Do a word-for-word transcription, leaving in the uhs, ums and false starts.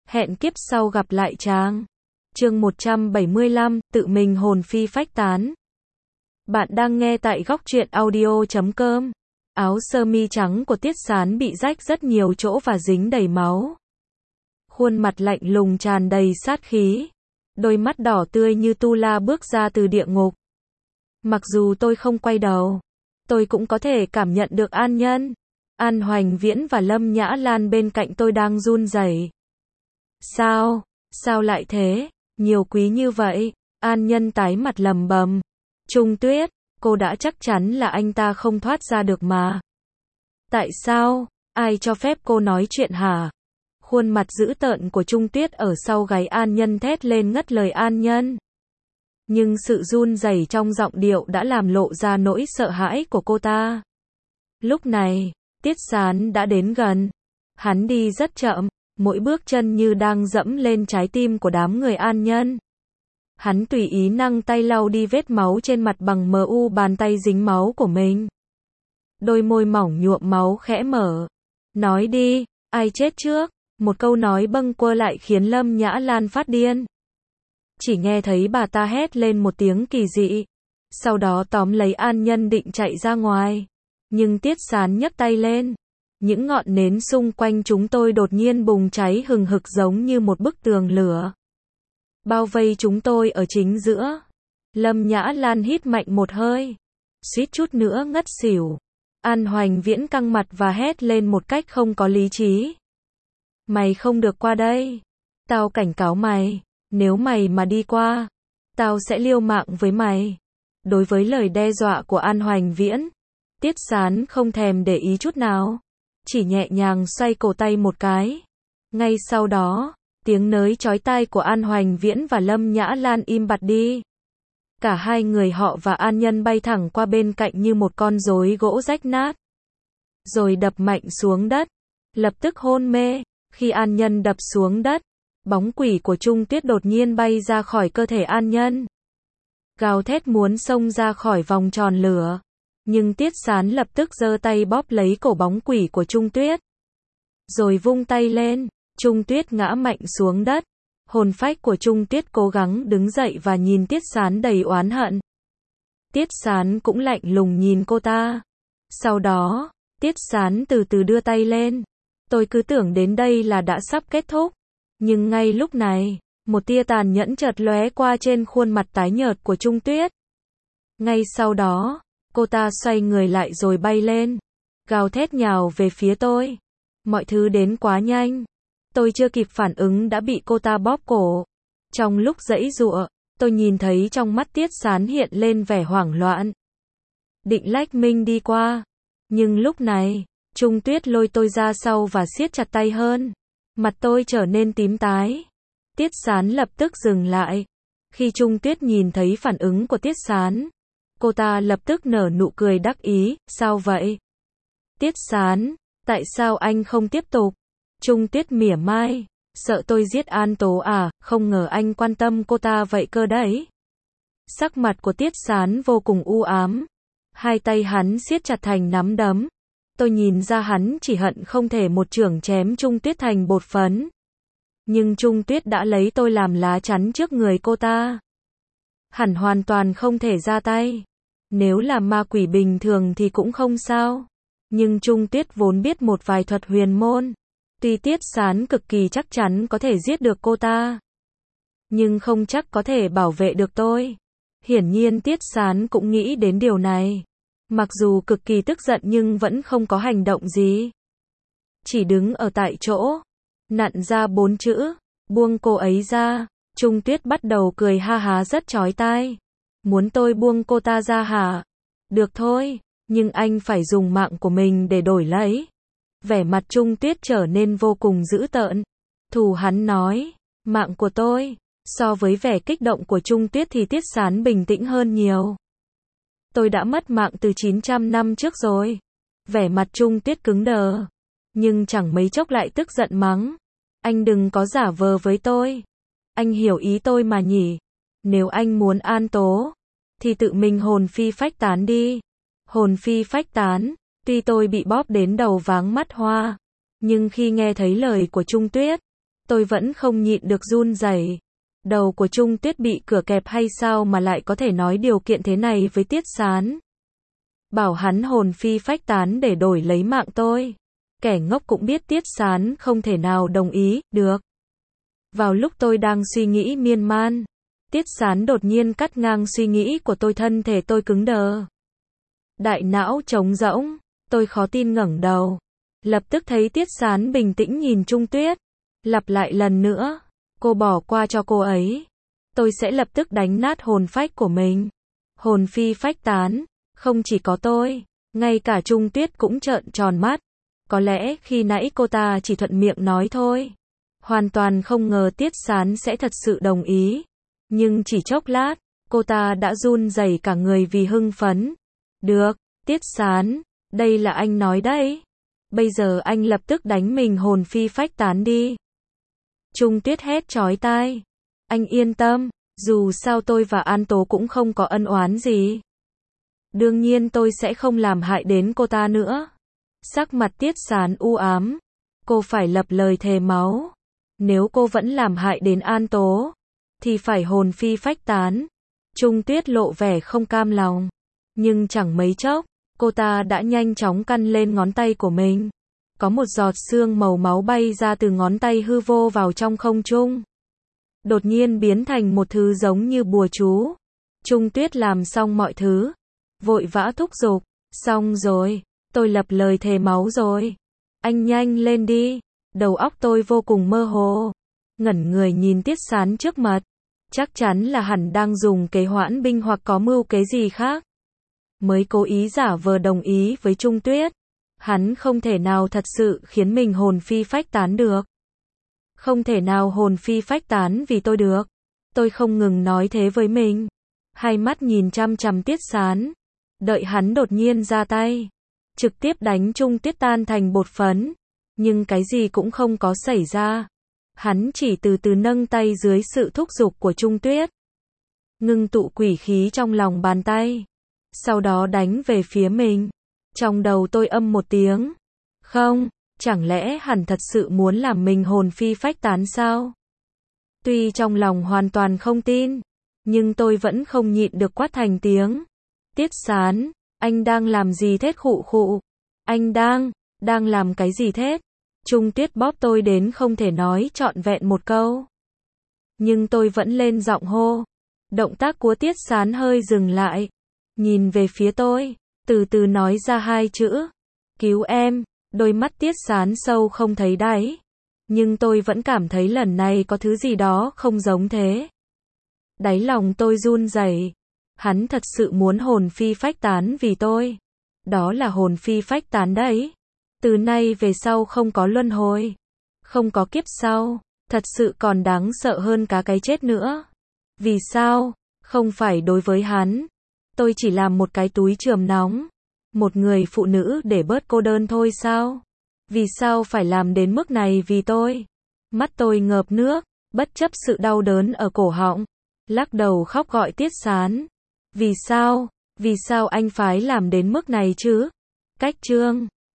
Hẹn kiếp sau gặp lại chàng. Chương một trăm bảy mươi lăm, tự mình hồn phi phách tán. Bạn đang nghe tại góc truyện audio chấm com. Áo sơ mi trắng của Tiết Sán bị rách rất nhiều chỗ và dính đầy máu. Khuôn mặt lạnh lùng tràn đầy sát khí. Đôi mắt đỏ tươi như tu la bước ra từ địa ngục. Mặc dù tôi không quay đầu, tôi cũng có thể cảm nhận được An Nhân, An Hoành Viễn và Lâm Nhã Lan bên cạnh tôi đang run rẩy. Sao? Sao lại thế? Nhiều quý như vậy? An Nhân tái mặt lầm bầm. Trung Tuyết, cô đã chắc chắn là anh ta không thoát ra được mà. Tại sao? Ai cho phép cô nói chuyện hả? Khuôn mặt dữ tợn của Trung Tuyết ở sau gáy An Nhân thét lên ngắt lời An Nhân. Nhưng sự run rẩy trong giọng điệu đã làm lộ ra nỗi sợ hãi của cô ta. Lúc này, Tiết Sán đã đến gần. Hắn đi rất chậm, mỗi bước chân như đang dẫm lên trái tim của đám người An Nhân. Hắn tùy ý nâng tay lau đi vết máu trên mặt bằng mờ u bàn tay dính máu của mình. Đôi môi mỏng nhuộm máu khẽ mở. Nói đi, ai chết trước? Một câu nói bâng quơ lại khiến Lâm Nhã Lan phát điên. Chỉ nghe thấy bà ta hét lên một tiếng kỳ dị. Sau đó tóm lấy An Nhân định chạy ra ngoài. Nhưng Tiết Sán nhấc tay lên. Những ngọn nến xung quanh chúng tôi đột nhiên bùng cháy hừng hực giống như một bức tường lửa. Bao vây chúng tôi ở chính giữa. Lâm Nhã Lan hít mạnh một hơi. Suýt chút nữa ngất xỉu. An Hoành Viễn căng mặt và hét lên một cách không có lý trí. Mày không được qua đây. Tao cảnh cáo mày. Nếu mày mà đi qua, tao sẽ liều mạng với mày. Đối với lời đe dọa của An Hoành Viễn, Tiết Sán không thèm để ý chút nào. Chỉ nhẹ nhàng xoay cổ tay một cái. Ngay sau đó, tiếng nới chói tai của An Hoành Viễn và Lâm Nhã Lan im bặt đi. Cả hai người họ và An Nhân bay thẳng qua bên cạnh như một con rối gỗ rách nát. Rồi đập mạnh xuống đất. Lập tức hôn mê. Khi An Nhân đập xuống đất, bóng quỷ của Trung Tuyết đột nhiên bay ra khỏi cơ thể An Nhân. Gào thét muốn xông ra khỏi vòng tròn lửa. Nhưng Tiết Sán lập tức giơ tay bóp lấy cổ bóng quỷ của Trung Tuyết. Rồi vung tay lên, Trung Tuyết ngã mạnh xuống đất. Hồn phách của Trung Tuyết cố gắng đứng dậy và nhìn Tiết Sán đầy oán hận. Tiết Sán cũng lạnh lùng nhìn cô ta. Sau đó, Tiết Sán từ từ đưa tay lên. Tôi cứ tưởng đến đây là đã sắp kết thúc. Nhưng ngay lúc này, một tia tàn nhẫn chợt lóe qua trên khuôn mặt tái nhợt của Trung Tuyết. Ngay sau đó, cô ta xoay người lại rồi bay lên, gào thét nhào về phía tôi. Mọi thứ đến quá nhanh. Tôi chưa kịp phản ứng đã bị cô ta bóp cổ. Trong lúc giãy giụa, tôi nhìn thấy trong mắt Tiết Sán hiện lên vẻ hoảng loạn. Định lách mình đi qua. Nhưng lúc này, Trung Tuyết lôi tôi ra sau và siết chặt tay hơn. Mặt tôi trở nên tím tái. Tiết Sán lập tức dừng lại. Khi Trung Tuyết nhìn thấy phản ứng của Tiết Sán, cô ta lập tức nở nụ cười đắc ý. Sao vậy? Tiết Sán, tại sao anh không tiếp tục? Trung Tuyết mỉa mai. Sợ tôi giết An Tố à? Không ngờ anh quan tâm cô ta vậy cơ đấy. Sắc mặt của Tiết Sán vô cùng u ám. Hai tay hắn siết chặt thành nắm đấm. Tôi nhìn ra hắn chỉ hận không thể một chưởng chém Trung Tuyết thành bột phấn. Nhưng Trung Tuyết đã lấy tôi làm lá chắn trước người cô ta. Hẳn hoàn toàn không thể ra tay. Nếu là ma quỷ bình thường thì cũng không sao. Nhưng Trung Tuyết vốn biết một vài thuật huyền môn. Tuy Tiết Sán cực kỳ chắc chắn có thể giết được cô ta, nhưng không chắc có thể bảo vệ được tôi. Hiển nhiên Tiết Sán cũng nghĩ đến điều này. Mặc dù cực kỳ tức giận nhưng vẫn không có hành động gì. Chỉ đứng ở tại chỗ, nặn ra bốn chữ, buông cô ấy ra. Trung Tuyết bắt đầu cười ha há rất chói tai. Muốn tôi buông cô ta ra hả? Được thôi, nhưng anh phải dùng mạng của mình để đổi lấy. Vẻ mặt Trung Tuyết trở nên vô cùng dữ tợn. Thù hắn nói, mạng của tôi. So với vẻ kích động của Trung Tuyết thì Tiết Sán bình tĩnh hơn nhiều. Tôi đã mất mạng từ chín trăm năm trước rồi. Vẻ mặt Trung Tuyết cứng đờ. Nhưng chẳng mấy chốc lại tức giận mắng. Anh đừng có giả vờ với tôi. Anh hiểu ý tôi mà nhỉ. Nếu anh muốn An Tố, thì tự mình hồn phi phách tán đi. Hồn phi phách tán. Tuy tôi bị bóp đến đầu váng mắt hoa, nhưng khi nghe thấy lời của Trung Tuyết, Tôi vẫn không nhịn được run rẩy. Đầu của Trung Tuyết bị cửa kẹp hay sao mà lại có thể nói điều kiện thế này với Tiết Sán. Bảo hắn hồn phi phách tán để đổi lấy mạng tôi. Kẻ ngốc cũng biết Tiết Sán không thể nào đồng ý, được. Vào lúc tôi đang suy nghĩ miên man, Tiết Sán đột nhiên cắt ngang suy nghĩ của tôi, thân thể tôi cứng đờ. Đại não trống rỗng, tôi khó tin ngẩng đầu. Lập tức thấy Tiết Sán bình tĩnh nhìn Trung Tuyết. Lặp lại lần nữa, cô bỏ qua cho cô ấy. Tôi sẽ lập tức đánh nát hồn phách của mình. Hồn phi phách tán, không chỉ có tôi, ngay cả Trung Tuyết cũng trợn tròn mắt. Có lẽ khi nãy cô ta chỉ thuận miệng nói thôi. Hoàn toàn không ngờ Tiết Sán sẽ thật sự đồng ý. Nhưng chỉ chốc lát, cô ta đã run rẩy cả người vì hưng phấn. Được, Tiết Sán, đây là anh nói đấy. Bây giờ anh lập tức đánh mình hồn phi phách tán đi. Trung Tuyết hét chói tai. Anh yên tâm, dù sao tôi và An Tố cũng không có ân oán gì. Đương nhiên tôi sẽ không làm hại đến cô ta nữa. Sắc mặt Tiết Sán u ám. Cô phải lập lời thề máu. Nếu cô vẫn làm hại đến An Tố, thì phải hồn phi phách tán. Trung Tuyết lộ vẻ không cam lòng. Nhưng chẳng mấy chốc, cô ta đã nhanh chóng căn lên ngón tay của mình. Có một giọt sương màu máu bay ra từ ngón tay hư vô vào trong không trung. Đột nhiên biến thành một thứ giống như bùa chú. Trung Tuyết làm xong mọi thứ. Vội vã thúc giục. Xong rồi, tôi lập lời thề máu rồi. Anh nhanh lên đi. Đầu óc tôi vô cùng mơ hồ. Ngẩn người nhìn Tiết Sán trước mặt. Chắc chắn là hẳn đang dùng kế hoãn binh hoặc có mưu kế gì khác. Mới cố ý giả vờ đồng ý với Trung Tuyết. Hắn không thể nào thật sự khiến mình hồn phi phách tán được. Không thể nào hồn phi phách tán vì tôi được. Tôi không ngừng nói thế với mình. Hai mắt nhìn chăm chăm Tiết Sán. Đợi hắn đột nhiên ra tay. Trực tiếp đánh Trung Tuyết tan thành bột phấn. Nhưng cái gì cũng không có xảy ra. Hắn chỉ từ từ nâng tay dưới sự thúc giục của Trung Tuyết. Ngưng tụ quỷ khí trong lòng bàn tay. Sau đó đánh về phía mình. Trong đầu tôi âm một tiếng. Không, chẳng lẽ hẳn thật sự muốn làm mình hồn phi phách tán sao? Tuy trong lòng hoàn toàn không tin, nhưng tôi vẫn không nhịn được quát thành tiếng. Tiết Sán, anh đang làm gì thế khụ khụ? Anh đang, đang làm cái gì thế? Trung Tuyết bóp tôi đến không thể nói trọn vẹn một câu. Nhưng tôi vẫn lên giọng hô. Động tác của Tiết Sán hơi dừng lại. Nhìn về phía tôi, từ từ nói ra hai chữ. Cứu em. Đôi mắt Tiết Sán sâu không thấy đáy. Nhưng tôi vẫn cảm thấy lần này có thứ gì đó không giống thế. Đáy lòng tôi run rẩy. Hắn thật sự muốn hồn phi phách tán vì tôi. Đó là hồn phi phách tán đấy. Từ nay về sau không có luân hồi. Không có kiếp sau. Thật sự còn đáng sợ hơn cả cái chết nữa. Vì sao? Không phải đối với hắn. Tôi chỉ làm một cái túi chườm nóng. Một người phụ nữ để bớt cô đơn thôi sao? Vì sao phải làm đến mức này vì tôi? Mắt tôi ngợp nước, bất chấp sự đau đớn ở cổ họng. Lắc đầu khóc gọi Tiết Sán. Vì sao? Vì sao anh phải làm đến mức này chứ? Cách chương